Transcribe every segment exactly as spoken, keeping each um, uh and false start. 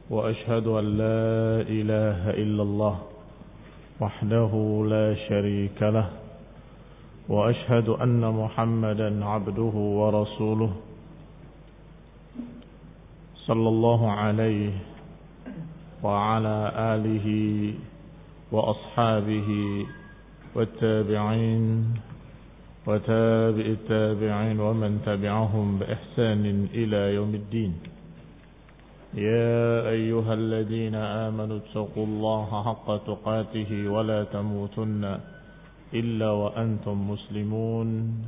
وأشهد أن لا إله إلا الله وحده لا شريك له وأشهد أن محمدا عبده ورسوله صلى الله عليه وعلى آله وأصحابه والتابعين وتابع التابعين ومن تبعهم بإحسان إلى يوم الدين. يا أيها الذين آمنوا اتقوا الله حق تقاته ولا تموتن إلا وأنتم مسلمون.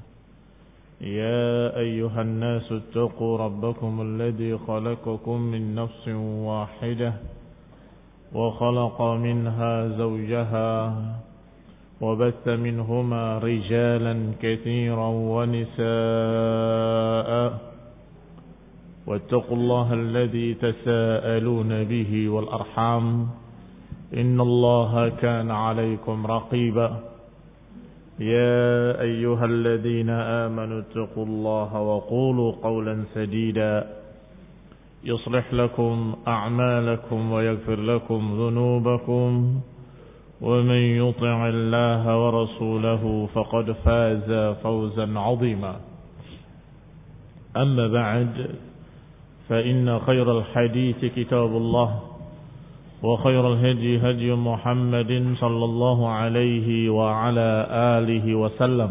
يا أيها الناس اتقوا ربكم الذي خلقكم من نفس واحدة وخلق منها زوجها وبث منهما رجالا كثيرا ونساء واتقوا الله الذي تساءلون به والأرحام إن الله كان عليكم رقيبا. يا أيها الذين آمنوا اتقوا الله وقولوا قولا سديدا يصلح لكم أعمالكم ويغفر لكم ذنوبكم ومن يطع الله ورسوله فقد فاز فوزا عظيما. أما بعد فإن خير الحديث كتاب الله وخير الهدي هدي محمد صلى الله عليه وعلى آله وسلم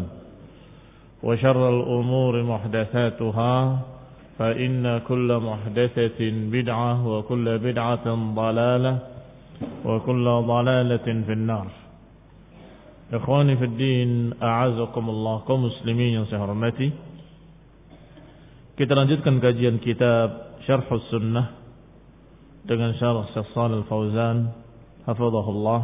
وشر الأمور محدثاتها فإن كل محدثة بدعة وكل بدعة ضلالة وكل ضلالة في النار. Ikhwani fi din, a'azakumullah, kaum muslimin yang saya hormati. Kita lanjutkan kajian kitab Syarhus Sunnah dengan syarah Syekh Shalih Al-Fauzan hafizahullah,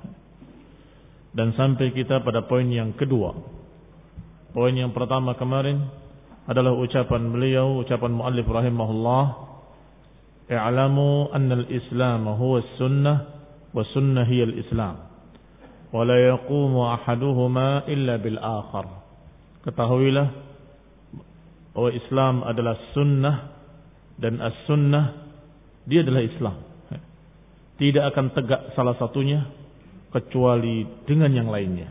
dan sampai kita pada poin yang kedua. Poin yang pertama kemarin adalah ucapan beliau, ucapan muallif rahimahullah, i'lamu anna al-islam huwa as-sunnah wa sunnah hiya al-islam wa la yaqumu ahaduhuma illa bil akhar. Ketahuilah bahwa Islam adalah sunnah dan as-sunnah dia adalah Islam. Tidak akan tegak salah satunya kecuali dengan yang lainnya.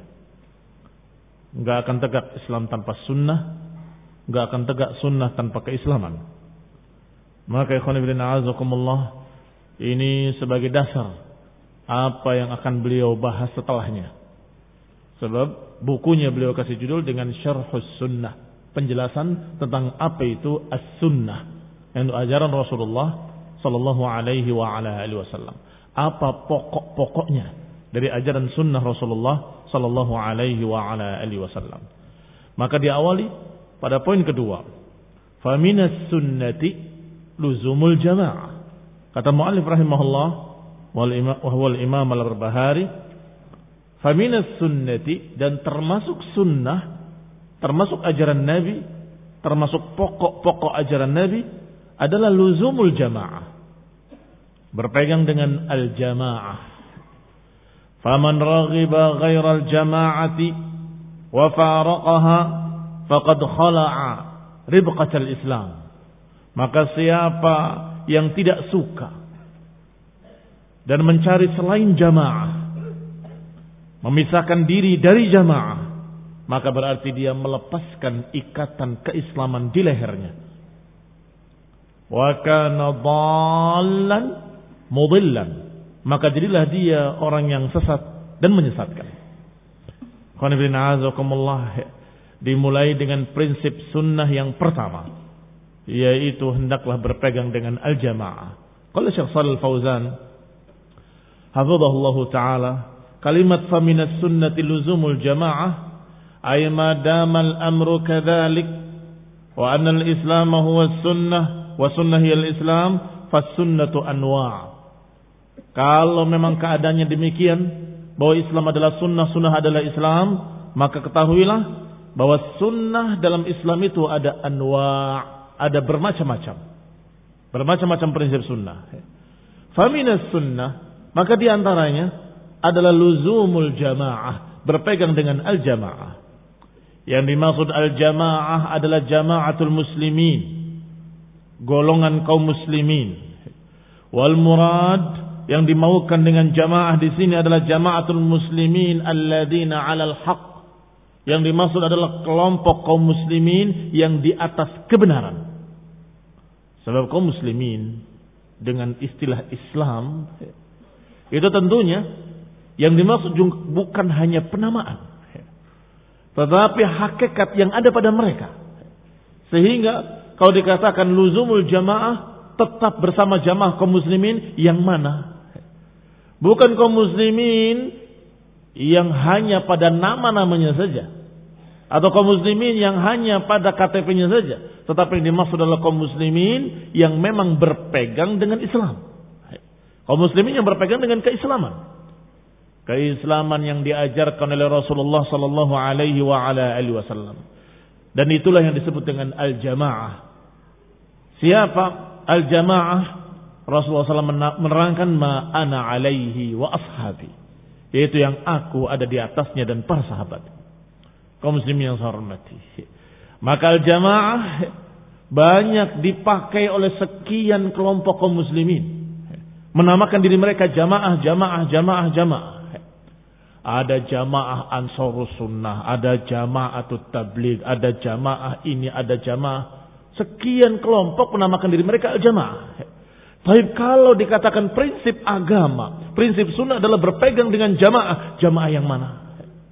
Enggak akan tegak Islam tanpa sunnah, enggak akan tegak sunnah tanpa keislaman. Maka ikhwan fillah azakumullah, ini sebagai dasar apa yang akan beliau bahas setelahnya. Sebab bukunya beliau kasih judul dengan Syarhus Sunnah, penjelasan tentang apa itu as-sunnah, yang ajaran Rasulullah sallallahu alaihi wa ala alihi wasallam. Apa pokok-pokoknya dari ajaran sunnah Rasulullah sallallahu alaihi wa ala alihi wasallam. Maka diawali pada poin kedua. Fa minas sunnati luzumul jamaah. Kata muallif rahimahullah wal imam wa huwa al-imam al-Barbahari, fa minas sunnati, dan termasuk sunnah, termasuk ajaran Nabi, termasuk pokok-pokok ajaran Nabi adalah luzumul jamaah, berpegang dengan al-jamaah. Faman raghiba ghairal jamaati wa faraqaha faqad khala'a ribqatal Islam. Maka siapa yang tidak suka dan mencari selain jamaah, memisahkan diri dari jamaah, maka berarti dia melepaskan ikatan keislaman di lehernya. Wa kana dhallan mudillan, maka jadilah dia orang yang sesat dan menyesatkan. Qanibina azakumullah, dimulai dengan prinsip sunnah yang pertama, yaitu hendaklah berpegang dengan al-jamaah. Qala Syekh Shalih Al-Fauzan hafizahullah taala, kalimat fa minas sunnati luzumul jamaah ay ma damal amru kadzalik wa anna al-islam huwa as-sunnah wa sunnah hiya al-islam fas-sunnatu anwa'. Kalau memang keadaannya demikian bahwa Islam adalah sunnah, sunnah adalah Islam, maka ketahuilah bahwa sunnah dalam Islam itu ada anwa', ada bermacam-macam. Bermacam-macam prinsip sunnah. Fa minas sunnah, maka di antaranya adalah luzumul jamaah, berpegang dengan al-jamaah. Yang dimaksud al-jamaah adalah jamaatul muslimin, golongan kaum muslimin. Wal murad, yang dimaukan dengan jamaah di sini adalah jamaatul muslimin alladzina 'alal haq. Yang dimaksud adalah kelompok kaum muslimin yang di atas kebenaran. Sebab kaum muslimin dengan istilah Islam itu tentunya yang dimaksud bukan hanya penamaan, tetapi hakikat yang ada pada mereka. Sehingga kalau dikatakan luzumul jamaah, tetap bersama jamaah kaum muslimin yang mana? Bukan kaum muslimin yang hanya pada nama-namanya saja, atau kaum muslimin yang hanya pada K T P-nya saja, tetapi yang dimaksud adalah kaum muslimin yang memang berpegang dengan Islam. Kaum muslimin yang berpegang dengan keislaman. Keislaman yang diajarkan oleh Rasulullah sallallahu alaihi wa ala alihi wasallam. Dan itulah yang disebut dengan al-jamaah. Siapa al-jamaah? Rasulullah sallallahu alaihi wasallam menerangkan ma ana alaihi wa ashabi, yaitu yang aku ada di atasnya dan para sahabat. Kaum muslimin yang saya hormati. Maka al-jamaah banyak dipakai oleh sekian kelompok kaum muslimin, menamakan diri mereka jamaah, jamaah, jamaah, jamaah. Ada jamaah Ansarus Sunnah, ada jamaatut tabligh, ada jamaah ini, ada jamaah. Sekian kelompok menamakan diri mereka al-jamaah. Tapi kalau dikatakan prinsip agama, prinsip sunnah adalah berpegang dengan jamaah, jamaah yang mana?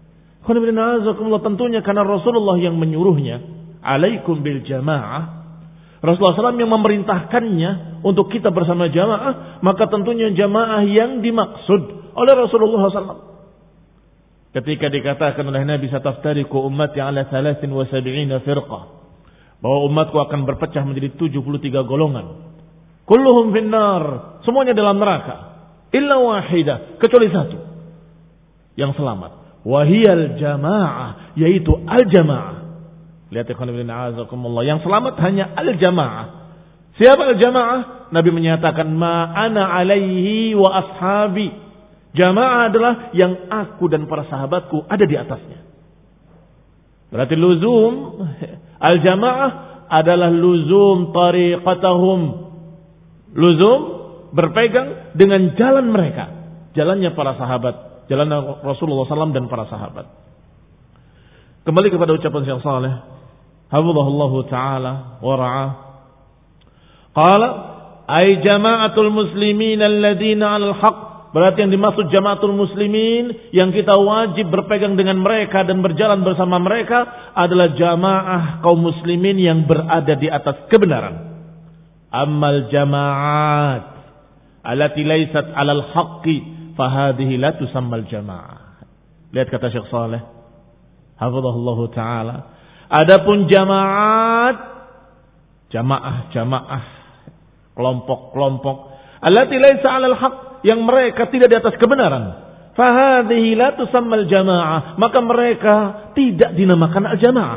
Tentunya karena Rasulullah yang menyuruhnya, alaikum bil jamaah. Rasulullah shallallahu alaihi wasallam yang memerintahkannya untuk kita bersama jamaah, maka tentunya jamaah yang dimaksud oleh Rasulullah shallallahu alaihi wasallam. Ketika dikatakan oleh Nabi, sataftariqu ummati ala thalathin wa sab'ina firqah, bahwa umatku akan berpecah menjadi tujuh puluh tiga golongan. Kulluhum finnar, semuanya dalam neraka. Illa wahidah, kecuali satu yang selamat. Wahiyal jamaah, yaitu al-jamaah. Lihat ikhwan ibn a'azakumullah, yang selamat hanya al-jamaah. Siapa al-jamaah? Nabi menyatakan ma ana alaihi wa ashabi. Jamaah adalah yang aku dan para sahabatku ada di atasnya. Berarti luzum al-jamaah adalah luzum tariqatahum. Luzum berpegang dengan jalan mereka, jalannya para sahabat, jalan Rasulullah sallallahu alaihi wasallam dan para sahabat. Kembali kepada ucapan Syekh Saleh, hafizahullahu taala wa ra'ah. Qala ay jama'atul muslimin alladziina 'alal haqq. Berarti yang dimaksud jamaatul muslimin yang kita wajib berpegang dengan mereka dan berjalan bersama mereka adalah jamaah kaum muslimin yang berada di atas kebenaran. Ammal jamaat allati laysat 'alal haqqi fahadhihi la tusammal jamaah. Lihat kata Syekh Saleh, hafizahullahu taala. Adapun jamaat, jamaah-jamaah, kelompok-kelompok allati laysa 'alal haqq, yang mereka tidak di atas kebenaran, fahadhihi la tusammal jamaah, maka mereka tidak dinamakan al-jamaah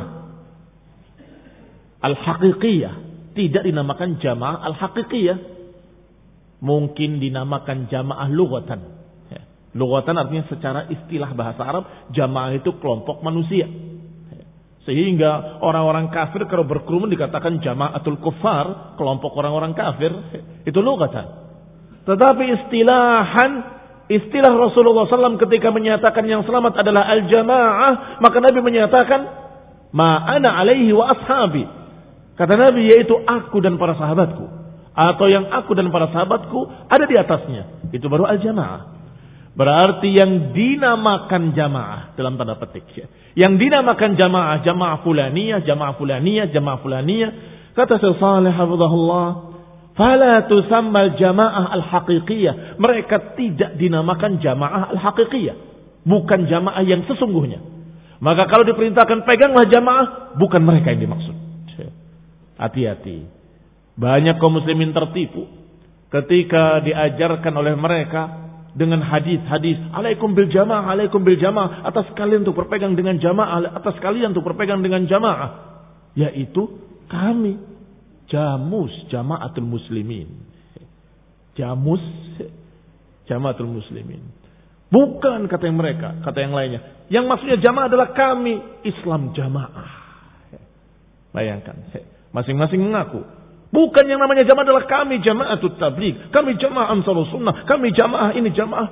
al-haqiqiyah, tidak dinamakan jamaah al-haqiqiyah. Mungkin dinamakan jamaah lughatan. Lughatan artinya secara istilah bahasa Arab, jamaah itu kelompok manusia. Sehingga orang-orang kafir kalau berkerumun dikatakan jamaatul kuffar, kelompok orang-orang kafir, itu lughatan. Tetapi istilahan, istilah Rasulullah sallallahu alaihi wasallam ketika menyatakan yang selamat adalah al-jamaah, maka Nabi menyatakan ma ana alaihi wa ashabi. Kata Nabi, yaitu aku dan para sahabatku, atau yang aku dan para sahabatku ada di atasnya. Itu baru al-jamaah. Berarti yang dinamakan jamaah dalam tanda petik, yang dinamakan jamaah, jamaah fulaniyah, jamaah fulaniyah, jamaah fulaniyah. Kata Syekh Saleh hafizahullah, fala tusammal jamaah al-haqiqiyah. Mereka tidak dinamakan jamaah al-haqiqiyah, bukan jamaah yang sesungguhnya. Maka kalau diperintahkan peganglah jamaah, bukan mereka yang dimaksud. Hati-hati. Banyak kaum muslimin tertipu ketika diajarkan oleh mereka dengan hadis-hadis alaikum bil jamaah, alaikum bil jamaah, atas kalian untuk berpegang dengan jamaah, atas kalian untuk berpegang dengan jamaah, yaitu kami Jamus jamaatul muslimin. Jamus jamaatul muslimin. Bukan kata yang mereka, kata yang lainnya. Yang maksudnya jamaah adalah kami Islam jamaah. Bayangkan, masing-masing mengaku. Bukan yang namanya jamaah adalah kami jama'atut tabligh, kami jamaah Ansarus Sunnah, kami jamaah ini jamaah.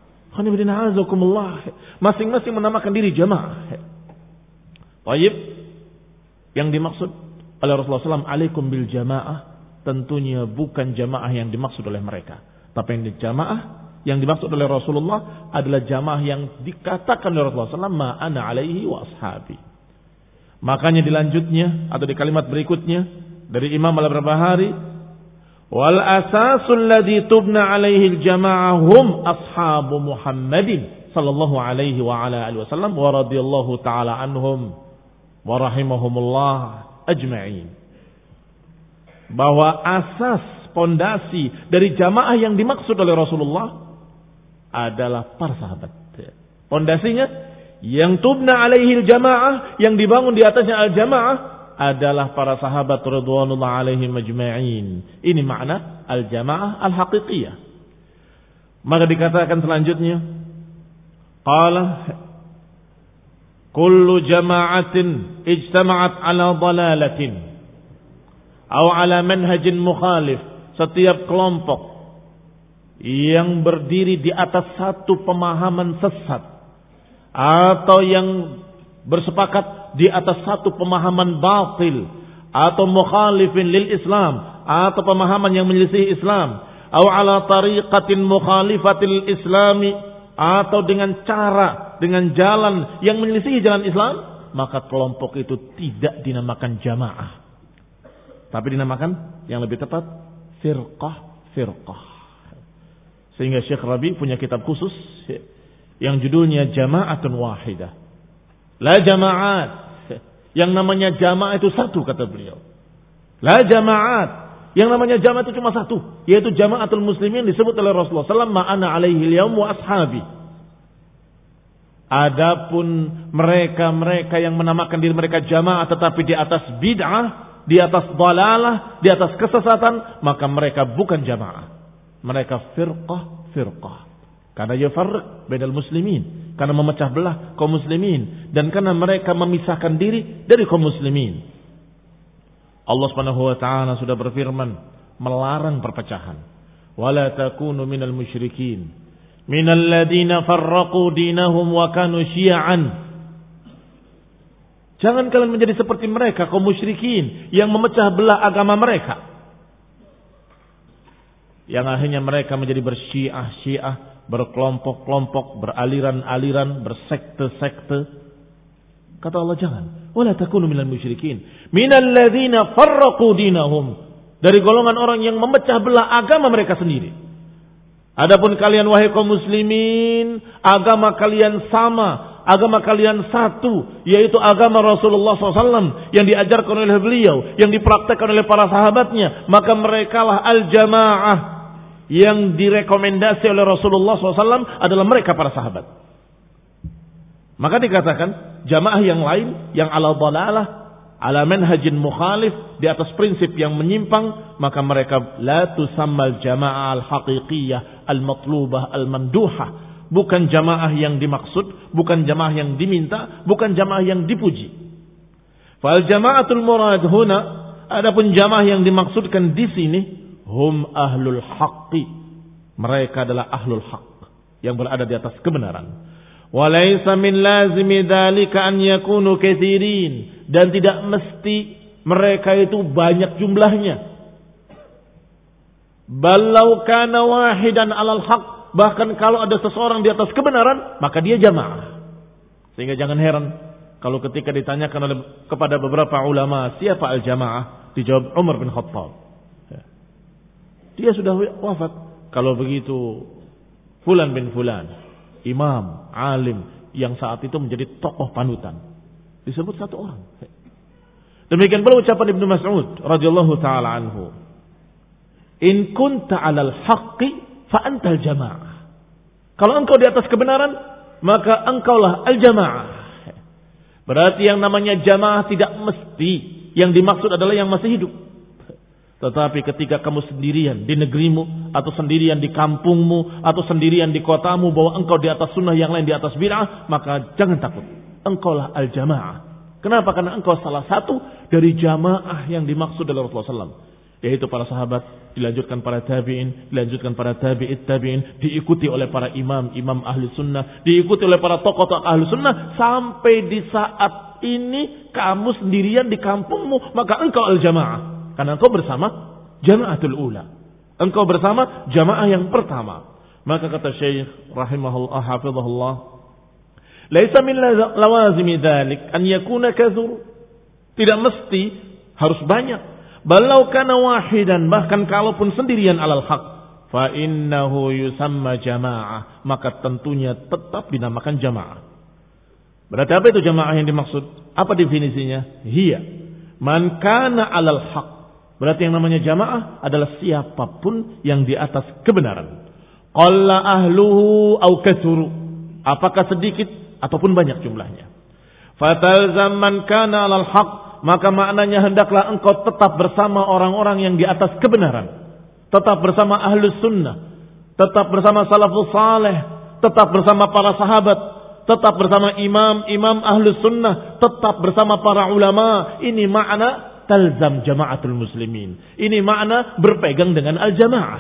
Masing-masing menamakan diri jamaah. Baik. Yang dimaksud oleh Rasulullah shallallahu alaihi wasallam, alaikum bil jamaah, tentunya bukan jamaah yang dimaksud oleh mereka. Tapi yang jamaah yang dimaksud oleh Rasulullah adalah jamaah yang dikatakan oleh Rasulullah shallallahu alaihi wasallam, ma'ana alaihi wa ashabi. Makanya dilanjutnya atau di kalimat berikutnya dari Imam Al-Barbahari, wal asasul ladzi tubna alaihi al-jamaah hum ashabu Muhammadin sallallahu alaihi wa ala alihi wasallam wa radhiyallahu taala anhum wa rahimahumullah ajma'in. Bahwa asas pondasi dari jamaah yang dimaksud oleh Rasulullah adalah para sahabat. Pondasinya yang tubna alaihi al-jamaah, yang dibangun di atasnya al-jamaah adalah para sahabat radhiyallahu alaihim ajma'in. Ini makna al-jamaah al-haqiqiyah. Maka dikatakan selanjutnya, qala kullu jama'atin ijtama'at ala dalalatin atau ala manhajin mukhalif, setiap kelompok yang berdiri di atas satu pemahaman sesat atau yang bersepakat di atas satu pemahaman batil atau mukhalifin lil Islam atau pemahaman yang menyelisih Islam, atau ala tariqatin mukhalifatil Islami, atau dengan cara, dengan jalan yang menyelisih jalan Islam, maka kelompok itu tidak dinamakan jamaah, tapi dinamakan yang lebih tepat firqah-firqah. Sehingga Syekh Rabi punya kitab khusus yang judulnya Jama'atun Wahidah. La jama'at. Yang namanya jamaah itu satu, kata beliau. La jama'at. Yang namanya jamaah itu cuma satu, yaitu Jama'atul Muslimin disebut oleh Rasulullah shallallahu alaihi wasallam, ma'ana alaihi al-yawm wa ashabi. Adapun mereka-mereka yang menamakan diri mereka jamaah tetapi di atas bid'ah, di atas dalalah, di atas kesesatan, maka mereka bukan jamaah. Mereka firqah-firqah. Karena yafarriq bainal muslimin, karena memecah belah kaum muslimin, dan karena mereka memisahkan diri dari kaum muslimin. Allah Subhanahu wa taala sudah berfirman melarang perpecahan. Wala takunu minal musyrikin, minal ladzina farraqu dinahum wa kanu syi'an. Jangan kalian menjadi seperti mereka kaum musyrikin yang memecah belah agama mereka, yang akhirnya mereka menjadi bersyiah-syiah, berkelompok-kelompok, beraliran-aliran, bersekte-sekte. Kata Allah, jangan. Wala takunu minal musyrikin, minal ladzina farraqu dinahum, dari golongan orang yang memecah belah agama mereka sendiri. Adapun kalian wahai kaum muslimin, agama kalian sama, agama kalian satu, yaitu agama Rasulullah shallallahu alaihi wasallam yang diajarkan oleh beliau, yang dipraktekkan oleh para sahabatnya. Maka merekalah al-jamaah yang direkomendasi oleh Rasulullah shallallahu alaihi wasallam adalah mereka para sahabat. Maka dikatakan jamaah yang lain yang ala dhalalah, ala manhajin mukhalif, di atas prinsip yang menyimpang, maka mereka la tusammal jamaah al-haqiqiyah al-matlubah al-manduhah. Bukan jamaah yang dimaksud, bukan jamaah yang diminta, bukan jamaah yang dipuji. Fal jamaatul murad huna, adapun jamaah yang dimaksudkan di sini, hum ahlul haqqi, mereka adalah ahlul haqq yang berada di atas kebenaran. Walaysa min lazimi dzalika an yakunu katsirin, dan tidak mesti mereka itu banyak jumlahnya. Ballau kana wahidan alal haqq, bahkan kalau ada seseorang di atas kebenaran, maka dia jamaah. Sehingga jangan heran kalau ketika ditanyakan oleh kepada beberapa ulama siapa al-jamaah, dijawab Umar bin Khattab. Dia sudah wafat. Kalau begitu fulan bin fulan, imam, alim yang saat itu menjadi tokoh panutan, disebut satu orang. Demikian pula ucapan Ibnu Mas'ud radhiyallahu taala anhu, in kunta 'alal haqqi fa antal jamaah. Kalau engkau di atas kebenaran, maka engkaulah al-jamaah. Berarti yang namanya jamaah tidak mesti yang dimaksud adalah yang masih hidup. Tetapi ketika kamu sendirian di negerimu, atau sendirian di kampungmu, atau sendirian di kotamu, bahwa engkau di atas sunnah, yang lain di atas bid'ah, maka jangan takut. Engkaulah al-jamaah. Kenapa? Karena engkau salah satu dari jamaah yang dimaksud oleh Rasulullah shallallahu alaihi wasallam. yaitu para sahabat, dilanjutkan para tabi'in, dilanjutkan para tabi'it tabi'in, diikuti oleh para imam-imam ahli sunnah, diikuti oleh para tokoh-tokoh ahli sunnah, sampai di saat ini kamu sendirian di kampungmu, maka engkau al-jamaah. Karena engkau bersama jamaatul ula. Engkau bersama jamaah yang pertama. Maka kata Syekh rahimahullah hafizahullah, laisa min lawazimi dzalik an yakuna kathur. Tidak mesti harus banyak. Balau kana wahidan, bahkan kalaupun sendirian alal haq, fa innahu yusamma jamaah, maka tentunya tetap dinamakan jamaah. Berarti apa itu jamaah yang dimaksud? Apa definisinya? Hiya man kana alal haq. Berarti yang namanya jamaah adalah siapapun yang di atas kebenaran. Qalla ahluhu au katsuru, apakah sedikit ataupun banyak jumlahnya. Fatalzam man kana alal haq, maka maknanya hendaklah engkau tetap bersama orang-orang yang di atas kebenaran, tetap bersama ahlus sunnah, tetap bersama salafus saleh, tetap bersama para sahabat, tetap bersama imam-imam ahlus sunnah, tetap bersama para ulama. Ini makna talzam jamaatul muslimin. Ini makna berpegang dengan al-jamaah.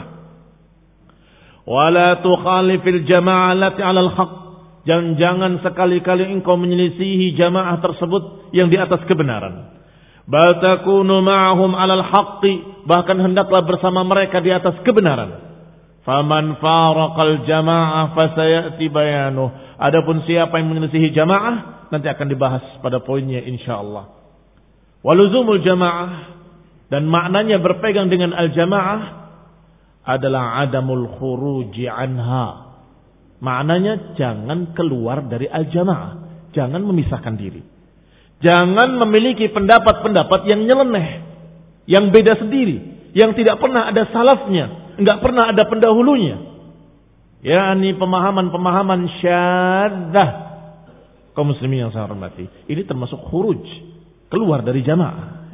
Wala tukhalifil jamaah allati 'alal haq. Dan jangan sekali-kali engkau menyelisihi jamaah tersebut yang di atas kebenaran. Bal takunu ma'ahum 'alal haqqi, bahkan hendaklah bersama mereka di atas kebenaran. Faman faraqal jamaah fasayati bayanuh. Adapun siapa yang menyelisihi jamaah nanti akan dibahas pada poinnya insyaallah. Waluzumul jamaah, dan maknanya berpegang dengan al-jamaah adalah adamul khuruji anha. Maknanya jangan keluar dari al-jamaah, jangan memisahkan diri. Jangan memiliki pendapat-pendapat yang nyeleneh, yang beda sendiri, yang tidak pernah ada salafnya, enggak pernah ada pendahulunya. yakni pemahaman-pemahaman syadzah. Kaum muslimin yang saya hormati, ini termasuk khuruj, keluar dari jamaah.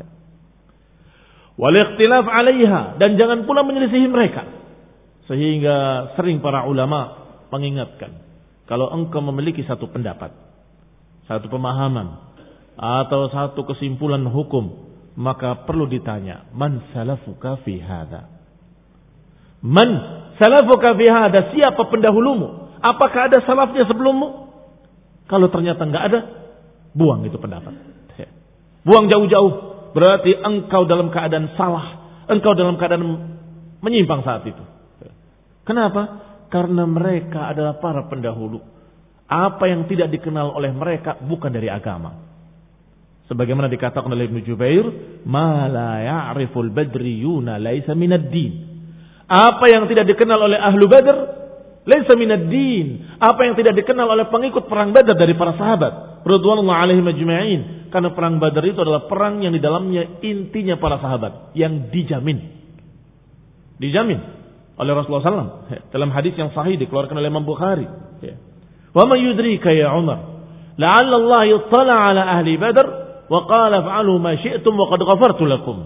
Wal ikhtilaf 'alaiha, dan jangan pula menyelisihi mereka. Sehingga sering para ulama mengingatkan, kalau engkau memiliki satu pendapat, satu pemahaman, atau satu kesimpulan hukum, maka perlu ditanya, man salafuka fi hadza? Man salafuka fi hadza? Siapa pendahulumu? Apakah ada salafnya sebelummu? Kalau ternyata enggak ada, buang itu pendapat. Buang jauh-jauh. Berarti engkau dalam keadaan salah, engkau dalam keadaan menyimpang saat itu. Kenapa? Karena mereka adalah para pendahulu. Apa yang tidak dikenal oleh mereka bukan dari agama. Sebagaimana dikatakan oleh Ibnu Jubair, ma la ya'riful badriyuna laisa minad din. Apa yang tidak dikenal oleh ahlu Badr laisa minad din. Apa yang tidak dikenal oleh pengikut perang Badar dari para sahabat radhiyallahu alaihim ajma'in. Karena perang Badar itu adalah perang yang di dalamnya intinya para sahabat yang dijamin. Dijamin oleh Rasulullah sallallahu alaihi wasallam dalam hadis yang sahih dikeluarkan oleh Imam Bukhari. Wa ma yudrika ya Umar, la'alla Allah yattala ala ahli Badr wa qala fa'alu ma syi'tum wa qad ghafartu lakum.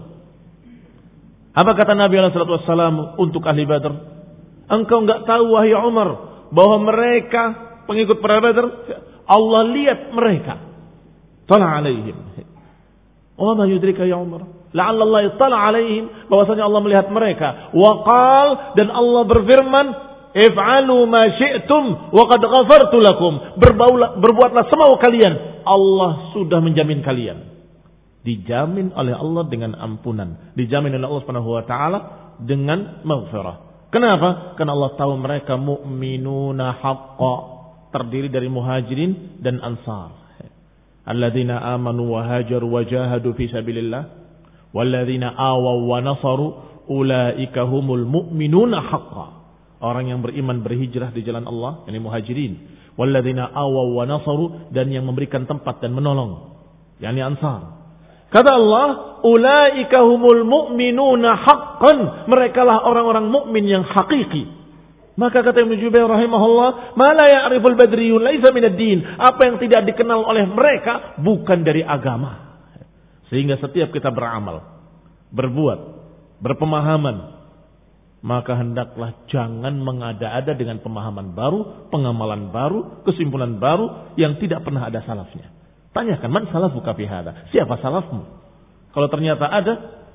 Apa kata Nabi sallallahu alaihi wasallam untuk ahli Badr? Engkau enggak tahu wahai Umar bahwa mereka pengikut perang Badr, Allah lihat mereka. Tala alaihim. Wa ma yudrika ya Umar, la'alla Allah yattala alaihim, bahwasanya Allah melihat mereka. Wa qal, dan Allah berfirman, if'alu ma syi'tum wa qad ghafartu lakum. Berbuatlah semau kalian, Allah sudah menjamin kalian. Dijamin oleh Allah dengan ampunan, dijamin oleh Allah Subhanahu wa taala dengan maghfirah. Kenapa? Karena Allah tahu mereka mu'minuna haqqa, terdiri dari muhajirin dan ansar. Alladzina amanu wa hajaru wa jahadu fi sabilillah walladzina awaw wa nasaru ulaika humul mu'minuna haqqa. Orang yang beriman berhijrah di jalan Allah, yakni muhajirin. Walladzina awaw wa nasaru, dan yang memberikan tempat dan menolong, yakni ansar. Kata Allah, ulaika humul mu'minuna haqqan. Merekalah orang-orang mukmin yang hakiki. Maka kata Ibnu Jubair rahimahullah, ma la ya'riful badriyun laisa minad din. Apa yang tidak dikenal oleh mereka bukan dari agama. Sehingga setiap kita beramal, berbuat, berpemahaman, maka hendaklah jangan mengada-ada dengan pemahaman baru, pengamalan baru, kesimpulan baru yang tidak pernah ada salafnya. Tanyakan, man salafuka fi hadza? Siapa salafmu? Kalau ternyata ada,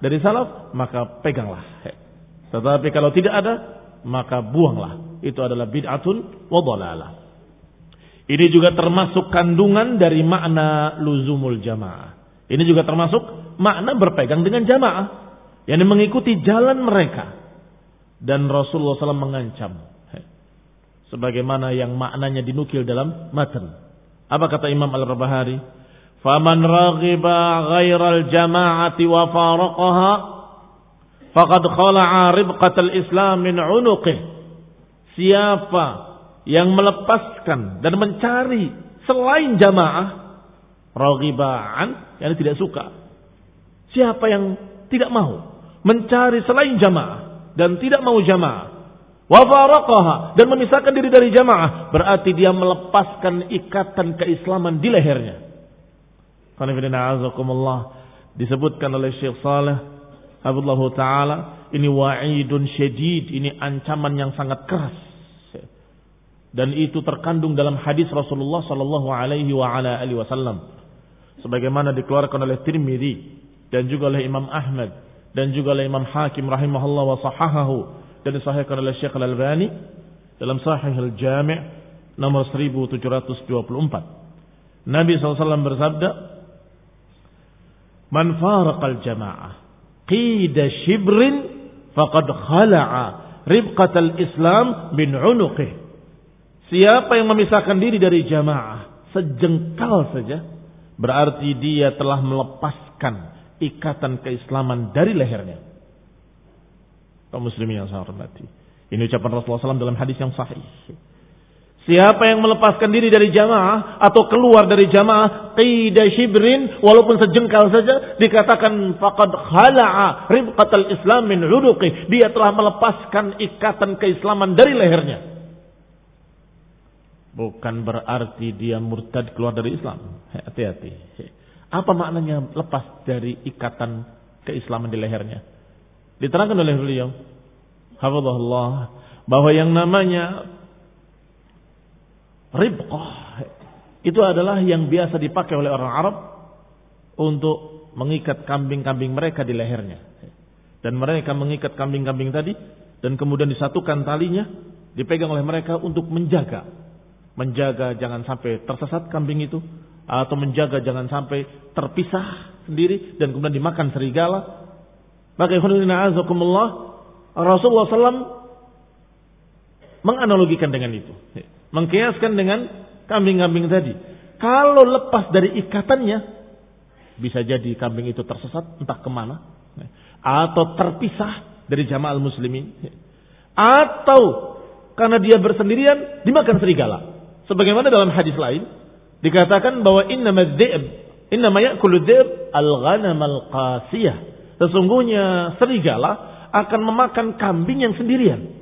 dari salaf, maka peganglah. Tetapi kalau tidak ada, maka buanglah. Itu adalah bid'atun wa dhalalah. Ini juga termasuk kandungan dari makna luzumul jamaah. Ini juga termasuk makna berpegang dengan jamaah, yang mengikuti jalan mereka. Dan Rasulullah shallallahu alaihi wasallam mengancam, sebagaimana yang maknanya dinukil dalam matan. Apa kata Imam Al-Barbahari? Faman raghiba ghairal jama'ati wa faraqaha faqad khala'a ribqatal Islam min 'unuqih. Siapa yang melepaskan dan mencari selain jamaah, raghibaan, yang tidak suka. Siapa yang tidak mau mencari selain jamaah dan tidak mau jamaah, wa faraqaha, dan memisahkan diri dari jamaah, berarti dia melepaskan ikatan keislaman di lehernya. Disebutkan oleh Syekh Saleh Habibullah Ta'ala, ini wa'idun syadid, ini ancaman yang sangat keras, dan itu terkandung dalam hadis Rasulullah sallallahu alaihi wa ala alihi wasallam, sebagaimana dikeluarkan oleh Tirmidzi dan juga oleh Imam Ahmad dan juga oleh Imam Hakim rahimahullah wa sahahahu, dan disahihkan oleh Syekh Al-Albani dalam Sahih Al-Jami' nomor seribu tujuh ratus dua puluh empat. Nabi sallallahu alaihi wasallam bersabda, "Man faraqal jama'ah qida shibrin faqad khala'a ribqatal Islam min 'unuqih." Siapa yang memisahkan diri dari jamaah sejengkal saja, berarti dia telah melepaskan ikatan keislaman dari lehernya. Kaum muslimin yang saya hormati, ini ucapan Rasulullah sallallahu alaihi wasallam dalam hadis yang sahih. Siapa yang melepaskan diri dari jamaah atau keluar dari jamaah qida shibrin, walaupun sejengkal saja, dikatakan faqad khala'a ribqatal Islam min 'unuqih, dia telah melepaskan ikatan keislaman dari lehernya. Bukan berarti dia murtad, keluar dari Islam. Hati-hati. Apa maknanya lepas dari ikatan keislaman di lehernya? Diterangkan oleh beliau, hafizahullah, bahwa yang namanya ribqah itu adalah yang biasa dipakai oleh orang Arab untuk mengikat kambing-kambing mereka di lehernya. Dan mereka mengikat kambing-kambing tadi, dan kemudian disatukan talinya, dipegang oleh mereka untuk menjaga. Menjaga jangan sampai tersesat kambing itu, atau menjaga jangan sampai terpisah sendiri dan kemudian dimakan serigala. Maka Rasulullah sallallahu alaihi wasallam menganalogikan dengan itu, mengkiaskan dengan kambing-kambing tadi. Kalau lepas dari ikatannya, bisa jadi kambing itu tersesat entah kemana, atau terpisah dari jamaah muslimin, atau karena dia bersendirian dimakan serigala. Sebagaimana dalam hadis lain dikatakan bahwa innamad dhi'b innama ya'kulu dhi'b al-ghanam al-qasiyah. Sesungguhnya serigala akan memakan kambing yang sendirian.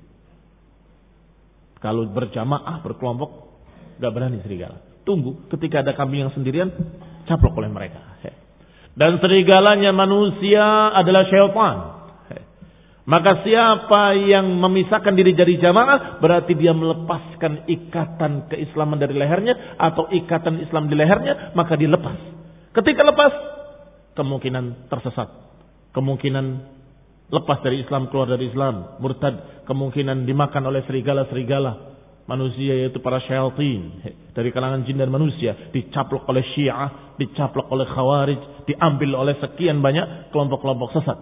Kalau berjamaah, berkelompok, gak berani serigala. Tunggu ketika ada kambing yang sendirian, caplok oleh mereka. Dan serigalanya manusia adalah syaitan. Maka siapa yang memisahkan diri dari jamaah, berarti dia melepaskan ikatan keislaman dari lehernya, atau ikatan Islam di lehernya, maka dilepas. Ketika lepas, kemungkinan tersesat, kemungkinan lepas dari Islam, keluar dari Islam, murtad, kemungkinan dimakan oleh serigala-serigala manusia, yaitu para syaitan dari kalangan jin dan manusia, dicaplok oleh Syiah, dicaplok oleh Khawarij, diambil oleh sekian banyak kelompok-kelompok sesat.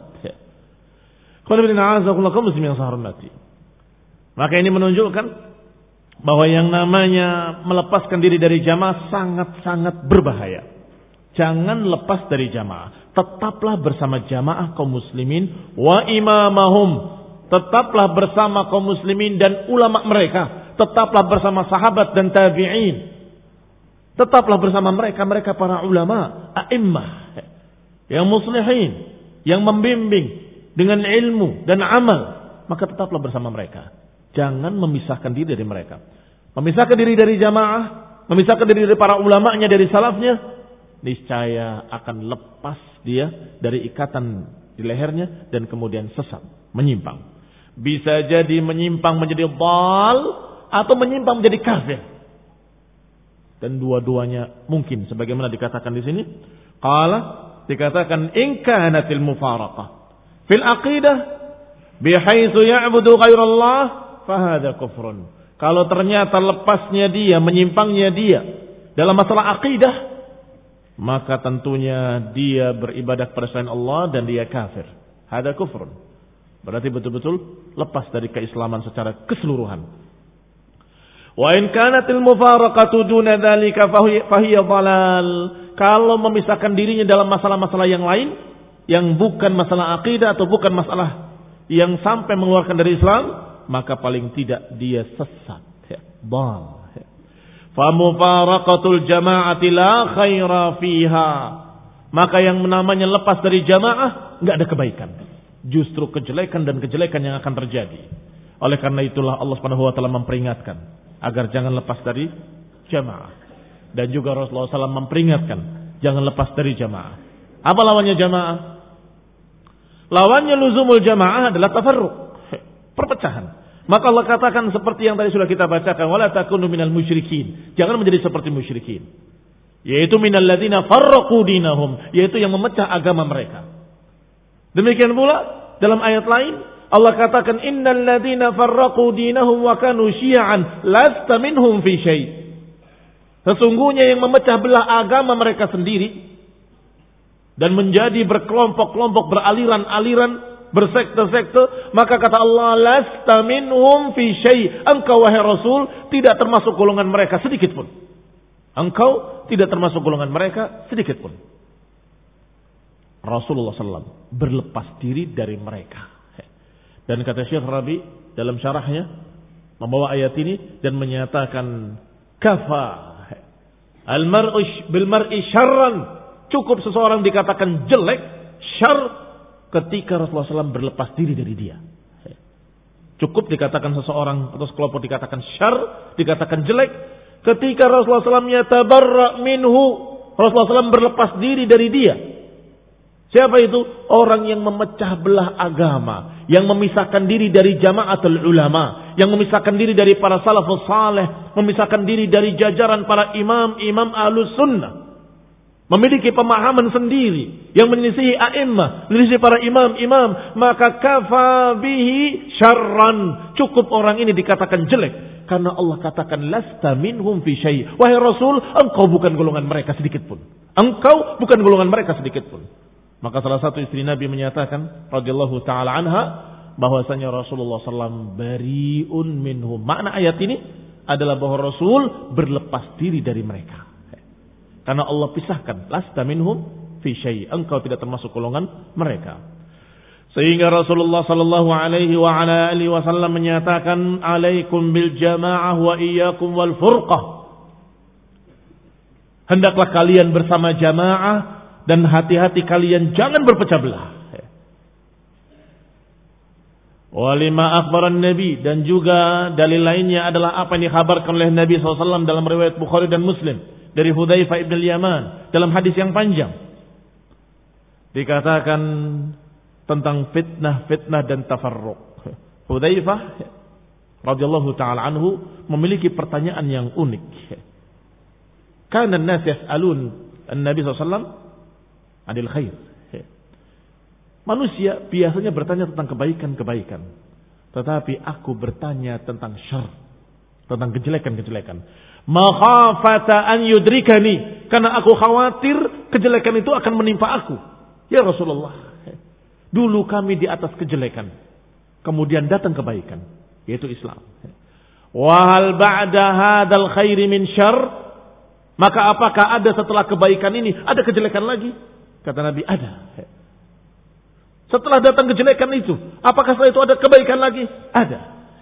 Maka ini menunjukkan bahwa yang namanya melepaskan diri dari jamaah sangat-sangat berbahaya. Jangan lepas dari jamaah. Tetaplah bersama jamaah kaum muslimin wa imamahum. Tetaplah bersama kaum muslimin dan ulama mereka. Tetaplah bersama sahabat dan tabi'in. Tetaplah bersama mereka, mereka para ulama, a'immah, yang muslihin, yang membimbing dengan ilmu dan amal, maka tetaplah bersama mereka. Jangan memisahkan diri dari mereka. Memisahkan diri dari jamaah, memisahkan diri dari para ulamanya, dari salafnya, niscaya akan lepas dia dari ikatan di lehernya dan kemudian sesat, menyimpang. Bisa jadi menyimpang menjadi dhal atau menyimpang menjadi kafir. Dan dua-duanya mungkin, sebagaimana dikatakan di sini. Qala, dikatakan in kanatil mufaraqah fil aqidah bihaitsu ya'budu ghairallah fahada kufrun. Kalau ternyata lepasnya dia, menyimpangnya dia dalam masalah akidah, maka tentunya dia beribadah kepada selain Allah dan dia kafir. Hada kufrun. Berarti betul-betul lepas dari keislaman secara keseluruhan. Wa in kanatil mufaraqatu duna dzalika fahiya dhalal. Kalau memisahkan dirinya dalam masalah-masalah yang lain yang bukan masalah akidah atau bukan masalah yang sampai mengeluarkan dari Islam, maka paling tidak dia sesat. Dhal. Fa mufaraqatul jama'ati la khaira fiha. Maka yang namanya lepas dari jamaah enggak ada kebaikan. Justru kejelekan dan kejelekan yang akan terjadi. Oleh karena itulah Allah Subhanahu wa taala memperingatkan agar jangan lepas dari jamaah. Dan juga Rasulullah shallallahu alaihi wasallam memperingatkan jangan lepas dari jamaah. Apa lawannya jamaah? Lawannya luzumul jamaah adalah tafarruq, perpecahan. Maka Allah katakan seperti yang tadi sudah kita bacakan, wala takunu minal musyrikin. Jangan menjadi seperti musyrikin. Yaitu minal ladzina farraqu dinahum, yaitu yang memecah agama mereka. Demikian pula dalam ayat lain Allah katakan innal ladzina farraqu dinahum wa kanu syi'an lasta minhum fi syai'. Sesungguhnya yang memecah belah agama mereka sendiri dan menjadi berkelompok-kelompok, beraliran-aliran, bersekte-sekte, maka kata Allah lasta minhum fi syai'. Engkau wahai Rasul tidak termasuk golongan mereka sedikit pun. Engkau tidak termasuk golongan mereka sedikit pun. Rasulullah sallallahu alaihi wasallam berlepas diri dari mereka. Dan kata Syekh Rabi dalam syarahnya membawa ayat ini dan menyatakan kafa al-mar'u bil mar'i syarran. Cukup seseorang dikatakan jelek, syar ketika Rasulullah sallallahu alaihi wasallam berlepas diri dari dia. Cukup dikatakan seseorang atau sekelompok dikatakan syar, dikatakan jelek ketika Rasulullah sallallahu alaihi wasallam yatabarra minhu. Rasulullah sallallahu alaihi wasallam berlepas diri dari dia. Siapa itu? Orang yang memecah belah agama, yang memisahkan diri dari jamaatul ulama, yang memisahkan diri dari para salafus saleh, memisahkan diri dari jajaran para imam-imam ahlus sunnah, memiliki pemahaman sendiri yang menyelisihi a'immah, menyelisihi para imam-imam, maka kafa bihi syarran. Cukup orang ini dikatakan jelek karena Allah katakan lasta minhum fi syai'. Wahai Rasul, engkau bukan golongan mereka sedikit pun. Engkau bukan golongan mereka sedikit pun. Maka salah satu istri Nabi menyatakan radhiyallahu taala anha bahwasanya Rasulullah sallallahu alaihi wasallam bariun minhum. Makna ayat ini adalah bahwa Rasul berlepas diri dari mereka. Karena Allah pisahkan lasta minhum fi syai'. Engkau tidak termasuk golongan mereka. Sehingga Rasulullah sallallahu alaihi wa ala alihi wasallam menyatakan alaikum bil jamaah wa iyyakum wal furqah. Hendaklah kalian bersama jamaah dan hati-hati kalian jangan berpecah belah. Walima akhbaran Nabi, dan juga dalil lainnya adalah apa yang dikhabarkan oleh Nabi sallallahu alaihi wasallam dalam riwayat Bukhari dan Muslim dari Hudzaifah ibn al-Yaman dalam hadis yang panjang. Dikatakan tentang fitnah-fitnah dan tafarruq. Hudzaifah radhiyallahu taala anhu memiliki pertanyaan yang unik. Kana an-nas yas'alun an-nabi sallallahu alaihi wasallam adil khair. Manusia biasanya bertanya tentang kebaikan-kebaikan. Tetapi aku bertanya tentang syarr, tentang kejelekan-kejelekan. Makhafata an yudrikani, karena aku khawatir kejelekan itu akan menimpa aku. Ya Rasulullah, dulu kami di atas kejelekan, kemudian datang kebaikan, yaitu Islam. Wa hal ba'da hadzal khairi min syarr? Maka apakah ada setelah kebaikan ini ada kejelekan lagi? Kata Nabi, ada. Setelah datang kejelekan itu, apakah setelah itu ada kebaikan lagi? Ada.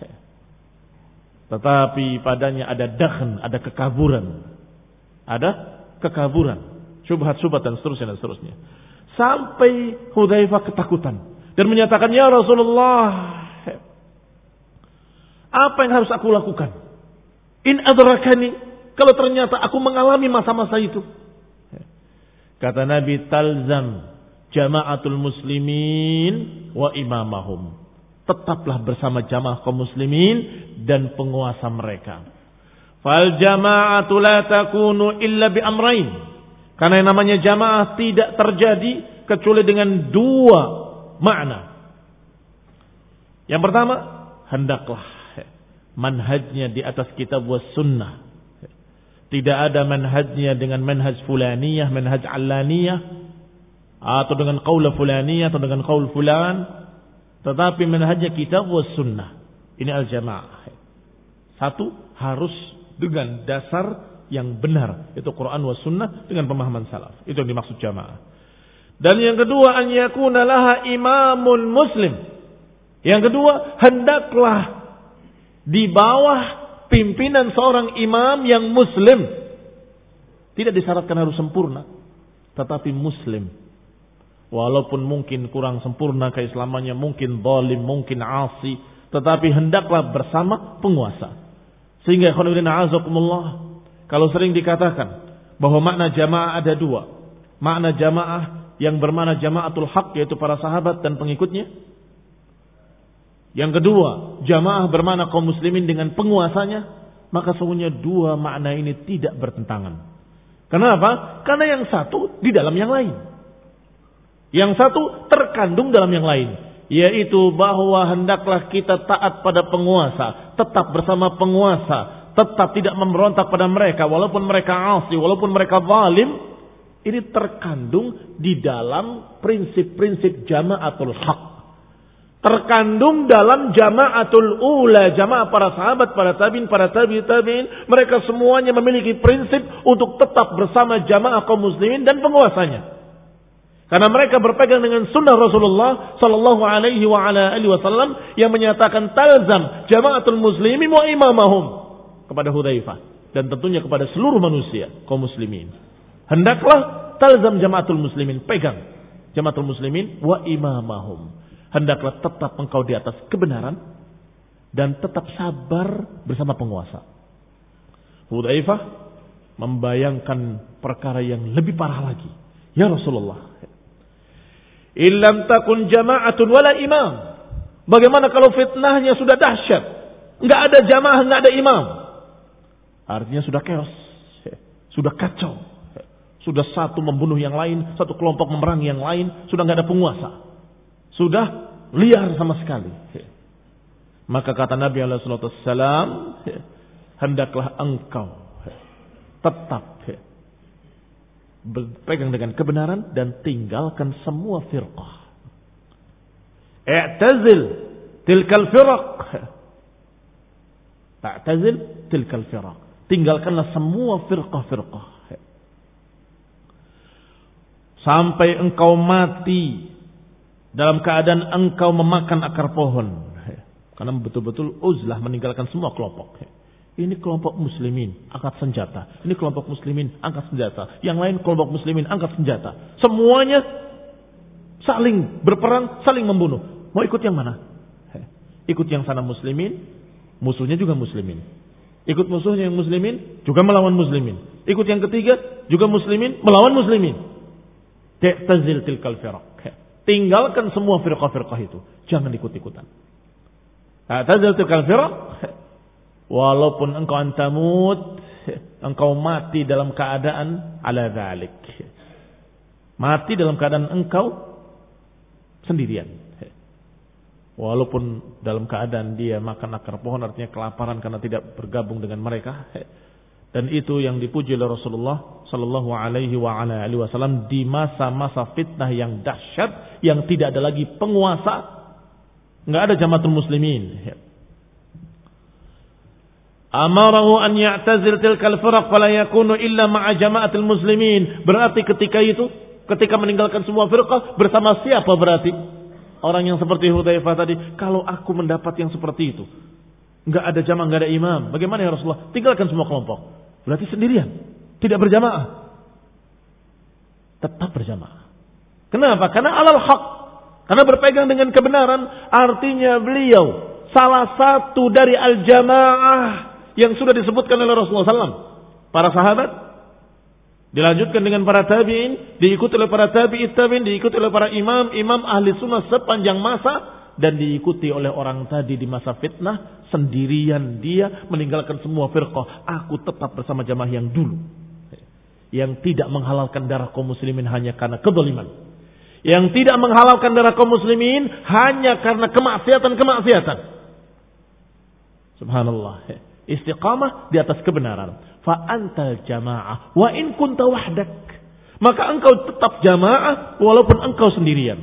Tetapi padanya ada dakhn, ada kekaburan. Ada kekaburan. Syubhat-syubhat dan seterusnya dan seterusnya. Sampai Hudzaifah ketakutan. Dan menyatakan, ya Rasulullah, apa yang harus aku lakukan? In adrakani, kalau ternyata aku mengalami masa-masa itu. Kata Nabi, talzam jama'atul muslimin wa imamahum. Tetaplah bersama jamaah kaum muslimin dan penguasa mereka. Fal jama'atu la takunu illa bi amrain. Karena yang namanya jamaah tidak terjadi kecuali dengan dua makna. Yang pertama, hendaklah manhajnya di atas kitab was sunnah. Tidak ada manhajnya dengan manhaj fulaniyah, manhaj allaniyah, atau dengan qaul fulaniyah atau dengan qaul fulan, tetapi manhajnya kitab was sunnah. Ini al-jamaah. Satu, harus dengan dasar yang benar, itu Quran was sunnah dengan pemahaman salaf. Itu yang dimaksud jamaah. Dan yang kedua, an yakuna laha imamun muslim. Yang kedua, hendaklah di bawah pimpinan seorang imam yang muslim. Tidak disyaratkan harus sempurna, tetapi muslim. Walaupun mungkin kurang sempurna keislamannya, mungkin zalim, mungkin asi, tetapi hendaklah bersama penguasa. Sehingga khonibina azakumullah, kalau sering dikatakan bahwa makna jamaah ada dua. Makna jamaah yang bermakna jamaatul haq, yaitu para sahabat dan pengikutnya. Yang kedua, jamaah bermakna kaum muslimin dengan penguasanya. Maka sesungguhnya dua makna ini tidak bertentangan. Kenapa? Karena yang satu di dalam yang lain. Yang satu terkandung dalam yang lain. Yaitu bahwa hendaklah kita taat pada penguasa. Tetap bersama penguasa. Tetap tidak memberontak pada mereka. Walaupun mereka asi, walaupun mereka zalim. Ini terkandung di dalam prinsip-prinsip jamaatul haq. Terkandung dalam jamaatul ula, jamaah para sahabat, para tabi'in, para tabi'in, tabi'in. Mereka semuanya memiliki prinsip untuk tetap bersama jamaah kaum muslimin dan penguasanya. Karena mereka berpegang dengan sunnah Rasulullah sallallahu alaihi wa ala alihi wasallam yang menyatakan talzam jamaatul muslimin wa imamahum kepada Hudzaifah dan tentunya kepada seluruh manusia kaum muslimin. Hendaklah talzam jamaatul muslimin, pegang jamaatul muslimin wa imamahum. Hendaklah tetap engkau di atas kebenaran dan tetap sabar bersama penguasa. Hudzaifah membayangkan perkara yang lebih parah lagi. Ya Rasulullah, illam takun jama'atun wala imam. Bagaimana kalau fitnahnya sudah dahsyat? Enggak ada jamaah, enggak ada imam. Artinya sudah chaos, sudah kacau. Sudah satu membunuh yang lain, satu kelompok memerangi yang lain, sudah enggak ada penguasa. Sudah liar sama sekali. Maka kata Nabi alaihi salatu wassalam, hendaklah engkau tetap berpegang dengan kebenaran dan tinggalkan semua firqah. I'tazil tilkal firaq. I'tazil tilkal firaq. Tinggalkanlah semua firqah-firqah. Sampai engkau mati dalam keadaan engkau memakan akar pohon. Karena betul-betul uzlah meninggalkan semua kelompok. Ini kelompok muslimin angkat senjata. Ini kelompok muslimin angkat senjata. Yang lain kelompok muslimin angkat senjata. Semuanya saling berperang, saling membunuh. Mau ikut yang mana? Ikut yang sana muslimin, musuhnya juga muslimin. Ikut musuhnya yang muslimin, juga melawan muslimin. Ikut yang ketiga, juga muslimin, melawan muslimin. Ta'tazil tilkal firaq. Tinggalkan semua firqah-firqah itu. Jangan ikut-ikutan. Ta'tazil tilkal firaq. Walaupun engkau antamut, engkau mati dalam keadaan ala dzalik. Mati dalam keadaan engkau sendirian. Walaupun dalam keadaan dia makan akar pohon, artinya kelaparan karena tidak bergabung dengan mereka. Dan itu yang dipuji oleh Rasulullah sallallahu alaihi wa ala alihi wasallam di masa-masa fitnah yang dahsyat, yang tidak ada lagi penguasa, enggak ada jamaatul muslimin. Amarahu an ya'tazil tilkal firaq fala yakunu illa ma'a jama'atil muslimin. Berarti ketika itu, ketika meninggalkan semua firqah, bersama siapa berarti? Orang yang seperti Hudzaifah tadi. Kalau aku mendapat yang seperti itu, enggak ada jamaah, enggak ada imam, bagaimana ya Rasulullah? Tinggalkan semua kelompok. Berarti sendirian, tidak berjamaah. Tetap berjamaah. Kenapa? Karena alal haq, karena berpegang dengan kebenaran. Artinya beliau salah satu dari al-jamaah yang sudah disebutkan oleh Rasulullah sallallahu alaihi wasallam. Para sahabat, dilanjutkan dengan para tabi'in, diikuti oleh para tabi'it tabi'in, diikuti oleh para imam, imam ahli sunnah sepanjang masa, dan diikuti oleh orang tadi di masa fitnah. Sendirian dia meninggalkan semua firqah. Aku tetap bersama jamaah yang dulu. Yang tidak menghalalkan darah kaum muslimin hanya karena kezaliman. Yang tidak menghalalkan darah kaum muslimin hanya karena kemaksiatan-kemaksiatan. Subhanallah. Istiqamah di atas kebenaran. Fa antal jamaah wa in kunta wahdak. Maka engkau tetap jamaah walaupun engkau sendirian.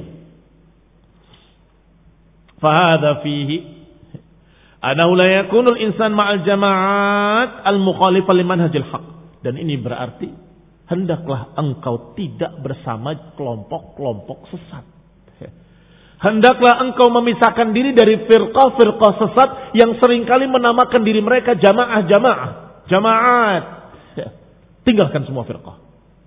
Fa hadza fihi annahu la yakunu al-insan ma'al jama'at al-mukhalifah limanhajil haq. Dan ini berarti hendaklah engkau tidak bersama kelompok-kelompok sesat. Hendaklah engkau memisahkan diri dari firqah-firqah sesat yang seringkali menamakan diri mereka jamaah-jamaah, jamaat. Tinggalkan semua firqah.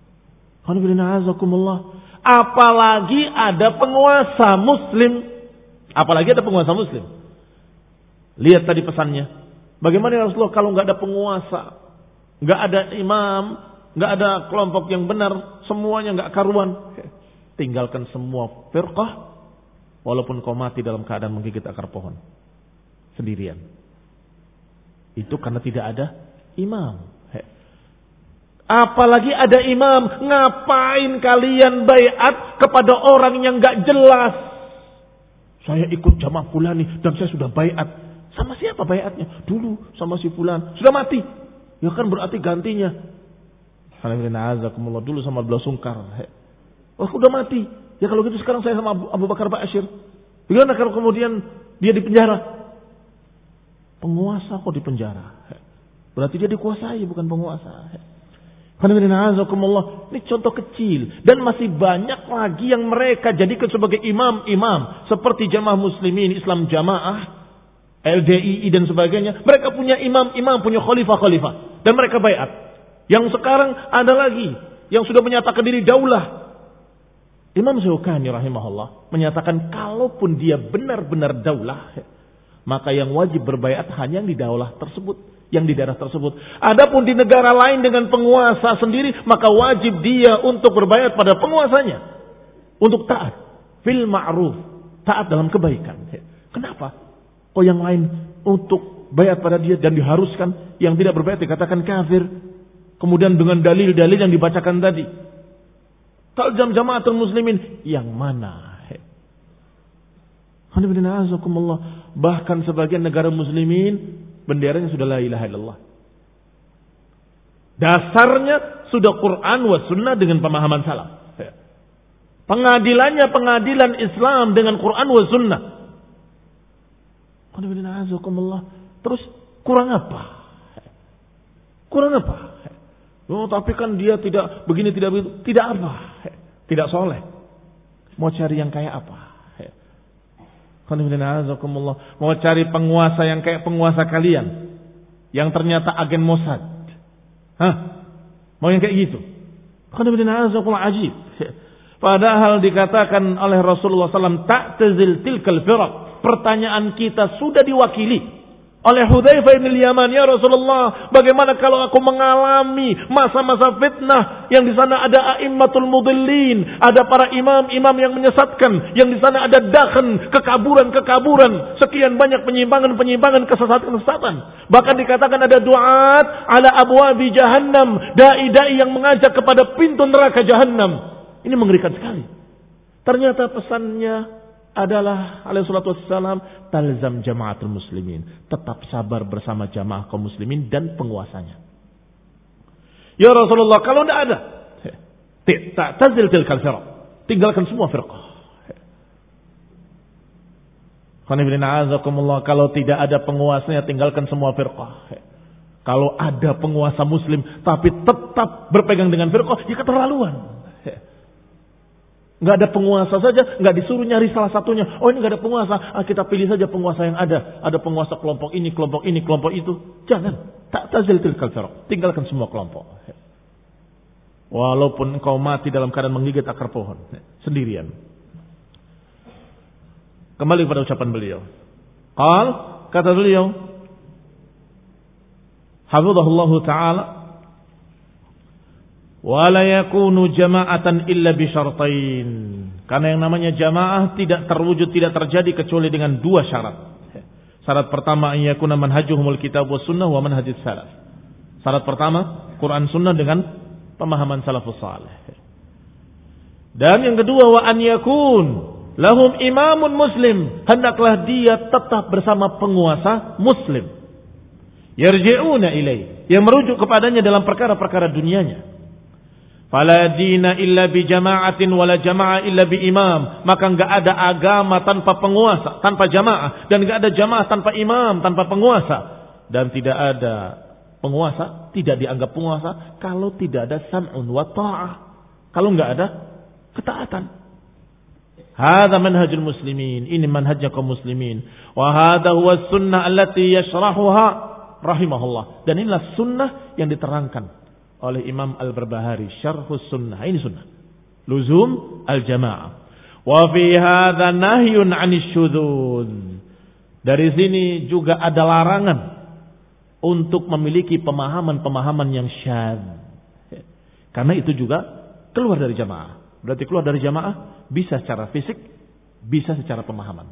Apalagi ada penguasa muslim. Apalagi ada penguasa muslim. Lihat tadi pesannya. Bagaimana ya Rasulullah kalau nggak ada penguasa, nggak ada imam, nggak ada kelompok yang benar, semuanya nggak karuan. Tinggalkan semua firqah, walaupun kau mati dalam keadaan menggigit akar pohon sendirian. Itu karena tidak ada imam. Apalagi ada imam, ngapain kalian baiat kepada orang yang nggak jelas? Saya ikut jamaah fulan nih dan saya sudah baiat. Sama siapa baiatnya? Dulu sama si fulan. Sudah mati. Ya kan berarti gantinya. Alhamdulillah dulu sama Abdullah Sungkar. Oh udah mati. Ya kalau gitu sekarang saya sama Abu, Abu Bakar Ba'asyir. Bagaimana kalau kemudian dia di penjara? Penguasa kok di penjara? Berarti dia dikuasai bukan penguasa. Alhamdulillah. Ini contoh kecil. Dan masih banyak lagi yang mereka jadikan sebagai imam-imam. Seperti jamaah muslimin, Islam jamaah. L D I I dan sebagainya. Mereka punya imam-imam, punya khalifah-khalifah. Dan mereka baiat. Yang sekarang ada lagi. Yang sudah menyatakan diri daulah. Imam Syaukani rahimahullah menyatakan kalaupun dia benar-benar daulah. Maka yang wajib berbaiat hanya yang di daulah tersebut. Yang di daerah tersebut. Adapun di negara lain dengan penguasa sendiri. Maka wajib dia untuk berbaiat pada penguasanya. Untuk taat. Fil ma'ruf. Taat dalam kebaikan. Kenapa? Oh yang lain untuk bayat pada dia dan diharuskan, yang tidak berbayat dikatakan kafir. Kemudian dengan dalil-dalil yang dibacakan tadi. Kalau jam jamaatul muslimin yang mana? Bahkan sebagian negara muslimin benderanya sudah la ilaha illallah. Dasarnya sudah Quran wa sunnah dengan pemahaman salaf. Pengadilannya pengadilan Islam dengan Quran wa sunnah. Terus kurang apa? Kurang apa? Oh, tapi kan dia tidak begini, tidak begitu. Tidak apa? Tidak soleh. Mau cari yang kayak apa? Mau cari penguasa yang kayak penguasa kalian, yang ternyata agen Mossad. Hah? Mau yang kayak gitu? Ajib. Padahal dikatakan oleh Rasulullah sallallahu alaihi wasallam, ta'tazil tilkal firaq. Pertanyaan kita sudah diwakili oleh Hudzaifah bin Yaman. Ya Rasulullah, bagaimana kalau aku mengalami masa-masa fitnah yang di sana ada a'immatul mudillin, ada para imam-imam yang menyesatkan, yang di sana ada dakhan, kekaburan-kekaburan, sekian banyak penyimpangan-penyimpangan, kesesatan-kesesatan. Bahkan dikatakan ada du'at ala abwabi jahannam, dai-dai yang mengajak kepada pintu neraka jahannam. Ini mengerikan sekali. Ternyata pesannya adalah alaihi salatu wassalam, talzam jamaatul muslimin, tetap sabar bersama jamaah kaum muslimin dan penguasanya. Ya Rasulullah, kalau tidak ada, ta'tazil tilkal firaq, tinggalkan semua firqah. Kalau tidak ada penguasanya, tinggalkan semua firqah. Kalau ada penguasa muslim tapi tetap berpegang dengan firqah, ya keterlaluan. Nggak ada penguasa saja, nggak disuruh nyari salah satunya. Oh ini nggak ada penguasa, ah, kita pilih saja penguasa yang ada. Ada penguasa kelompok ini, kelompok ini, kelompok itu. Jangan. Ta'tazil tilkal firaq. Tinggalkan semua kelompok. Walaupun engkau mati dalam keadaan menggigit akar pohon sendirian. Kembali kepada ucapan beliau. Qal, kata beliau, hafizahullahu ta'ala, wala yakunu jama'atan illa bi syartain. Karena yang namanya jamaah tidak terwujud, tidak terjadi kecuali dengan dua syarat. Syarat pertama, an yakuna manhajuhumul kitab was sunnah wa manhajus salaf. Syarat pertama, Quran sunnah dengan pemahaman salafus saleh. Dan yang kedua, wa an yakun lahum imamun muslim, hendaklah dia tetap bersama penguasa muslim. Yarji'una ilaih, yang merujuk kepadanya dalam perkara-perkara dunianya. Fala dina illa bi jama'atin wala jama'a illa bi imam. Maka enggak ada agama tanpa penguasa, tanpa jamaah, dan enggak ada jamaah tanpa imam, tanpa penguasa, dan tidak ada penguasa, tidak dianggap penguasa kalau tidak ada sam'un wa ta'ah, kalau enggak ada ketaatan. Hadza manhajul muslimin, ini manhajnya kaum muslimin. Wa hadza huwa sunnah allati yashrahuha rahimahullah. Dan inilah sunnah yang diterangkan oleh Imam Al-Barbahari, Syarhus Sunnah. Ini sunnah luzum al-jamaah. Wa fi hadza nahyun 'anis syudzuz. Dari sini juga ada larangan untuk memiliki pemahaman-pemahaman yang syadz. Karena itu juga keluar dari jamaah. Berarti keluar dari jamaah bisa secara fisik, bisa secara pemahaman.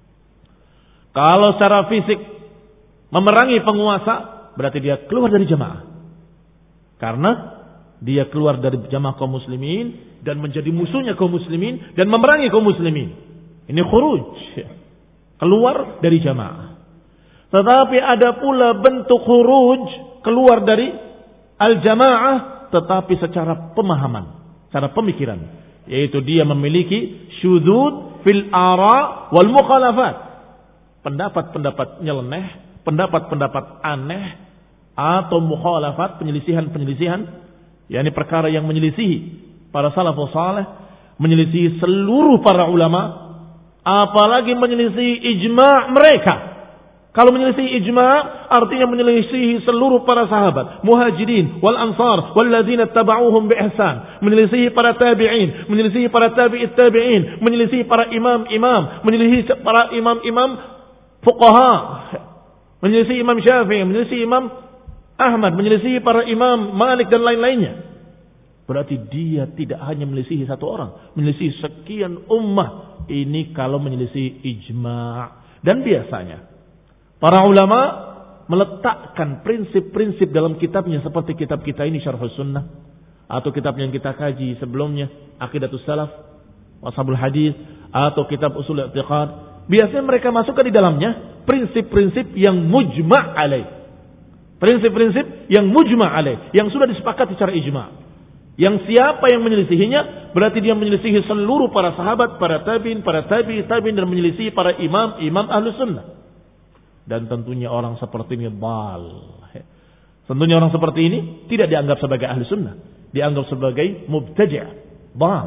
Kalau secara fisik memerangi penguasa, berarti dia keluar dari jamaah. Karena dia keluar dari jamaah kaum muslimin dan menjadi musuhnya kaum muslimin dan memerangi kaum muslimin. Ini khuruj, keluar dari jamaah. Tetapi ada pula bentuk khuruj, keluar dari al-jamaah, tetapi secara pemahaman, secara pemikiran, yaitu dia memiliki syudzud fil ara wal mukhalafat, pendapat-pendapat nyeleneh, pendapat-pendapat aneh, atau mukhalafat, penyelisihan-penyelisihan, yakni perkara yang menyelisihi para salafus saleh, menyelisihi seluruh para ulama, apalagi menyelisihi ijma' mereka. Kalau menyelisihi ijma' artinya menyelisihi seluruh para sahabat, muhajirin wal ansar wal ladzina tabauhum bi ihsan, menyelisihi para tabi'in, menyelisihi para tabi'it tabi'in, menyelisihi para imam-imam, menyelisihi para imam-imam fuqaha, menyelisihi Imam Syafi'i, menyelisihi Imam Ahmad, menyelisihi para imam Malik dan lain-lainnya. Berarti dia tidak hanya menyelisihi satu orang, menyelisihi sekian ummah. Ini kalau menyelisihi ijma'. Dan biasanya para ulama meletakkan prinsip-prinsip dalam kitabnya, seperti kitab kita ini Syarhus Sunnah, atau kitab yang kita kaji sebelumnya Aqidatus Salaf, Ashabul Hadis, atau kitab Ushul I'tiqad. Biasanya mereka masukkan di dalamnya prinsip-prinsip yang mujma' alaih. Prinsip-prinsip yang mujma' alaih, yang sudah disepakati secara ijma'. Yang siapa yang menyelisihinya, berarti dia menyelisihi seluruh para sahabat, para tabi'in, para tabi'i tabi'in, dan menyelisihi para imam, imam Ahlus Sunnah. Dan tentunya orang seperti ini dhal. Tentunya orang seperti ini tidak dianggap sebagai Ahlus Sunnah, dianggap sebagai mubtadi', dhal.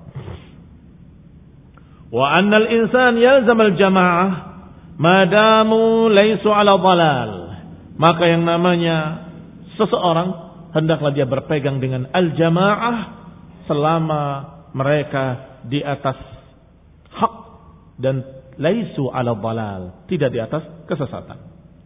Wa annal insan yalzam al-jama'ah madamu laysu ala dhalal. Maka yang namanya seseorang hendaklah dia berpegang dengan al-jamaah selama mereka di atas hak dan laisu ala dhalal, tidak di atas kesesatan.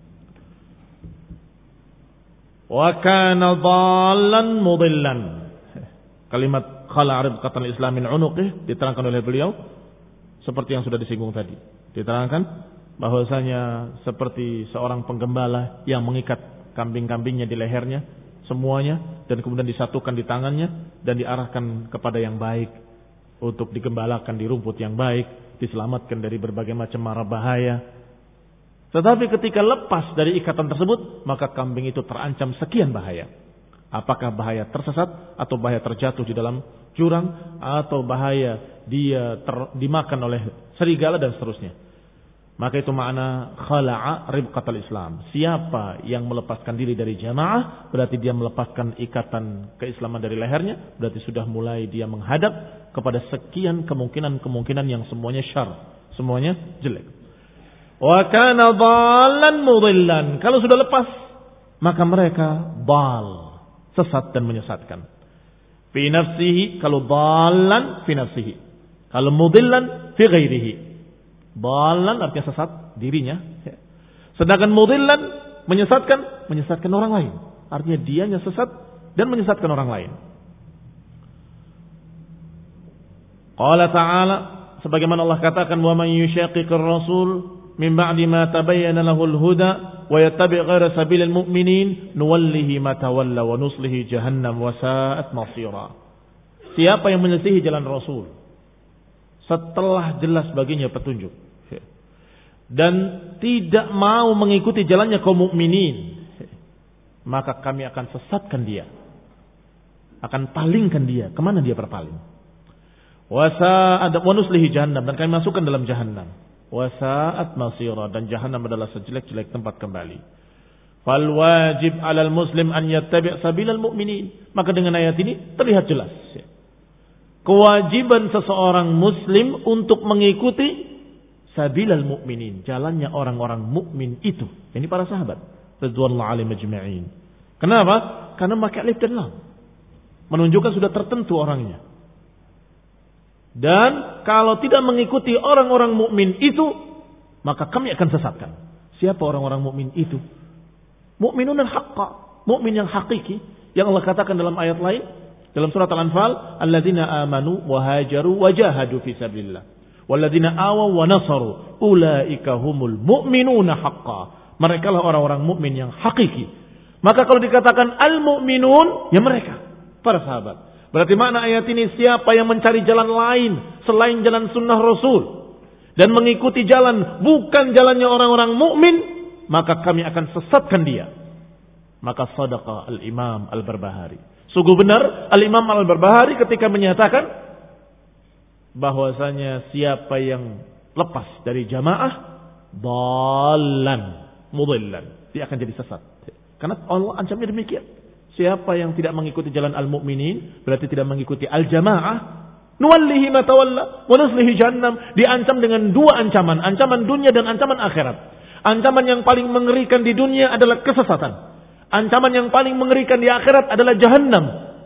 Wa kana dhallan mudillan. Kalimat khala ribqatal islam min unuqih diterangkan oleh beliau seperti yang sudah disinggung tadi. Diterangkan bahwasanya seperti seorang penggembala yang mengikat kambing-kambingnya di lehernya semuanya, dan kemudian disatukan di tangannya dan diarahkan kepada yang baik untuk digembalakan di rumput yang baik, diselamatkan dari berbagai macam mara bahaya. Tetapi ketika lepas dari ikatan tersebut, maka kambing itu terancam sekian bahaya. Apakah bahaya tersesat, atau bahaya terjatuh di dalam jurang, atau bahaya dia ter, dimakan oleh serigala dan seterusnya. Maka itu makna khala'a ribqatal Islam. Siapa yang melepaskan diri dari jamaah, berarti dia melepaskan ikatan keislaman dari lehernya, berarti sudah mulai dia menghadap kepada sekian kemungkinan-kemungkinan yang semuanya syar, semuanya jelek. Wa kana dhallan mudillan. Kalau sudah lepas, maka mereka dhal, sesat dan menyesatkan. Fi nafsihi, kalau dhallan fi nafsihi. Kalau mudillan fi ghairihi. Dhalan artinya sesat dirinya. Sedangkan mudillan menyesatkan, menyesatkan orang lain. Artinya dianya sesat dan menyesatkan orang lain. Qala ta'ala, sebagaimana Allah katakan, wa man yushaqiqir rasul min ba'di ma tabayyana lahul huda wa yattabi' ghaira sabilil mu'minin nuwallihi ma tawalla wa nuslihi jahannam wa sa'at masira. Siapa yang menyelisihi jalan Rasul setelah jelas baginya petunjuk dan tidak mau mengikuti jalannya kaum mukminin, maka kami akan sesatkan dia, akan palingkan dia. Kemana dia berpaling? Wa sa'at wa nuslihi jahannam, dan kami masukkan dalam jahannam. Wa sa'at masira, dan jahannam adalah sejelek-jelek tempat kembali. Fal wajib 'alal muslim an yattabi' sabilal mu'minin. Maka dengan ayat ini terlihat jelas kewajiban seseorang muslim untuk mengikuti sabilal mu'minin, jalannya orang-orang mukmin itu. Ini para sahabat radhiyallahu alaihim ajma'in. Kenapa? Karena pakai alif dan lam, menunjukkan sudah tertentu orangnya. Dan kalau tidak mengikuti orang-orang mukmin itu, maka kami akan sesatkan. Siapa orang-orang mukmin itu? Mukminun haqqa, mukmin yang hakiki, yang Allah katakan dalam ayat lain dalam surat Al-Anfal, alladzina amanu wa hajaru wa jahadu fi sabilillah walladzina awaw wa nasaru ulaika humul mu'minuna haqqa. Mereka lah orang-orang mukmin yang hakiki. Maka kalau dikatakan al-mu'minun, ya mereka, para sahabat. Berarti makna ayat ini, siapa yang mencari jalan lain selain jalan sunnah Rasul dan mengikuti jalan bukan jalannya orang-orang mukmin, maka kami akan sesatkan dia. Maka sadaqa al-Imam Al-Barbahari. Sungguh benar al-Imam Al-Barbahari ketika menyatakan bahwasanya siapa yang lepas dari jamaah dhalan mudillan, dia akan jadi sesat. Karena Allah ancamnya demikian. Siapa yang tidak mengikuti jalan al-mu'minin berarti tidak mengikuti al-jamaah, nuwallihi ma tawalla wa nuslihi jahannam. Diancam dengan dua ancaman, ancaman dunia dan ancaman akhirat. Ancaman yang paling mengerikan di dunia adalah kesesatan. Ancaman yang paling mengerikan di akhirat adalah jahannam.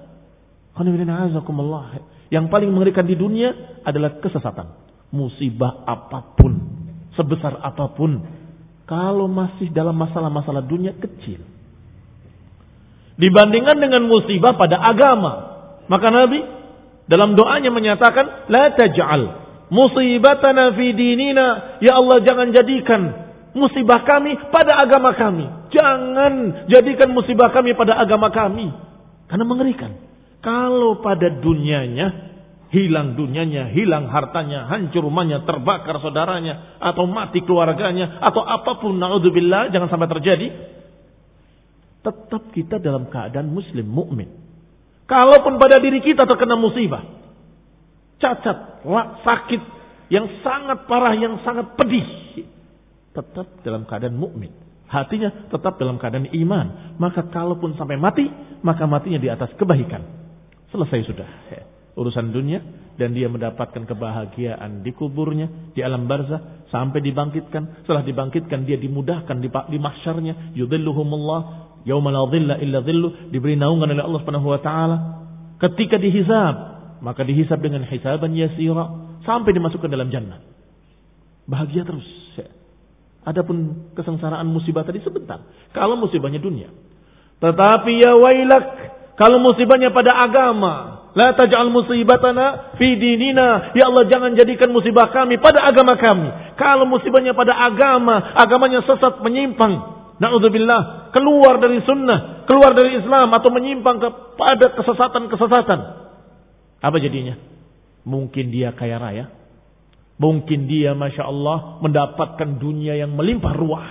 Yang paling mengerikan di dunia adalah kesesatan. Musibah apapun, sebesar apapun, kalau masih dalam masalah-masalah dunia kecil dibandingkan dengan musibah pada agama. Maka Nabi dalam doanya menyatakan, la taj'al musibatana fi dinina, ya Allah jangan jadikan musibah kami pada agama kami. Jangan jadikan musibah kami pada agama kami. Karena mengerikan. Kalau pada dunianya, hilang dunianya, hilang hartanya, hancur rumahnya, terbakar saudaranya, atau mati keluarganya, atau apapun, na'udzubillah, jangan sampai terjadi, tetap kita dalam keadaan muslim, mukmin. Kalaupun pada diri kita terkena musibah, cacat, sakit, yang sangat parah, yang sangat pedih, tetap dalam keadaan mukmin. Hatinya tetap dalam keadaan iman. Maka kalaupun sampai mati, maka matinya di atas kebaikan. Selesai sudah urusan dunia, dan dia mendapatkan kebahagiaan di kuburnya, di alam barzah, sampai dibangkitkan. Setelah dibangkitkan, dia dimudahkan di, di mahsyarnya, yudhilluhumullah yauma la dhilla illa dhillu, diberi naungan oleh Allah Subhanahu wa taala. Ketika dihisab, maka dihisab dengan hisaban yasira, sampai dimasukkan dalam jannah. Bahagia terus. Adapun kesengsaraan musibah tadi sebentar, kalau musibahnya dunia. Tetapi ya wailak, kalau musibahnya pada agama, la taj'al musibatana fi dinina, ya Allah jangan jadikan musibah kami pada agama kami. Kalau musibahnya pada agama, agamanya sesat, menyimpang, na'udzubillah, keluar dari sunnah, keluar dari Islam, atau menyimpang kepada kesesatan-kesesatan, apa jadinya? Mungkin dia kaya raya, mungkin dia Masya Allah mendapatkan dunia yang melimpah ruah,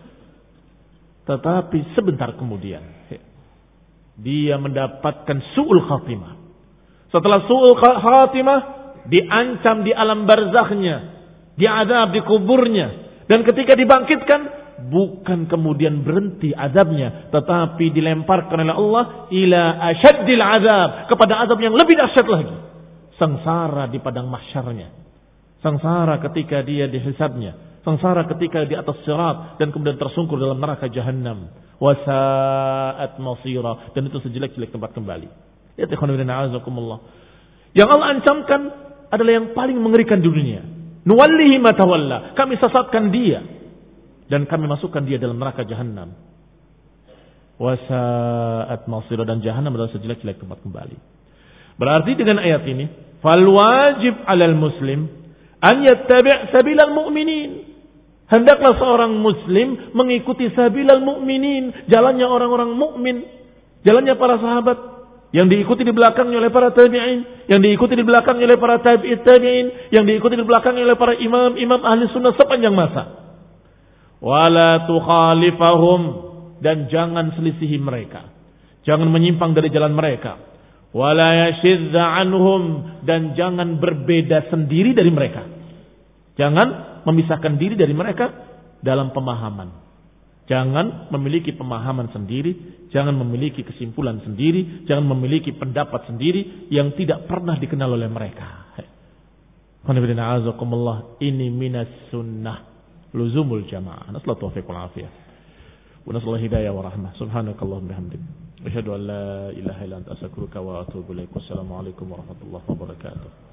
tetapi sebentar kemudian dia mendapatkan su'ul khatimah. Setelah su'ul khatimah, diancam di alam barzakhnya, diadab di kuburnya, dan ketika dibangkitkan, bukan kemudian berhenti azabnya, tetapi dilemparkan oleh Allah ila asyaddil azab, kepada azab yang lebih dahsyat lagi. Sengsara di padang mahsyarnya, sengsara ketika dia dihisabnya, sengsara ketika di atas sirat dan kemudian tersungkur dalam neraka jahannam. Wasa'at masira, dan itu sejelek-jelek tempat kembali. Ya ikhwanuddin a'azakumullah. Yang Allah ancamkan adalah yang paling mengerikan di dunia. Nuwallihi ma tawalla, kami sesatkan dia dan kami masukkan dia dalam neraka jahannam. Wasa'at masira, dan jahannam adalah sejelek-jelek tempat kembali. Berarti dengan ayat ini, fal wajib 'alal muslim an yattabi' sabilal mu'minin. Hendaklah seorang muslim mengikuti sabilal mu'minin, jalannya orang-orang mukmin, jalannya para sahabat yang diikuti di belakangnya oleh para tabi'in, yang diikuti di belakangnya oleh para tabi'it tabi'in, yang diikuti di belakangnya oleh para imam-imam ahli sunnah sepanjang masa. Wala tukhalifahum, dan jangan selisihi mereka, jangan menyimpang dari jalan mereka. Wala yashidda anhum, dan jangan berbeda sendiri dari mereka, jangan memisahkan diri dari mereka dalam pemahaman. Jangan memiliki pemahaman sendiri, jangan memiliki kesimpulan sendiri, jangan memiliki pendapat sendiri yang tidak pernah dikenal oleh mereka. Ini minas sunnah, luzumul jamaah. Nasallahu taufiq wal afiyah. Wa nasallahu hidayah wa rahmah. Subhanakallahumma bihamdik, asyhadu an la ilaha illa anta astaghfiruka wa atubu ilaik. Wassalamu alaikum warahmatullahi wabarakatuh.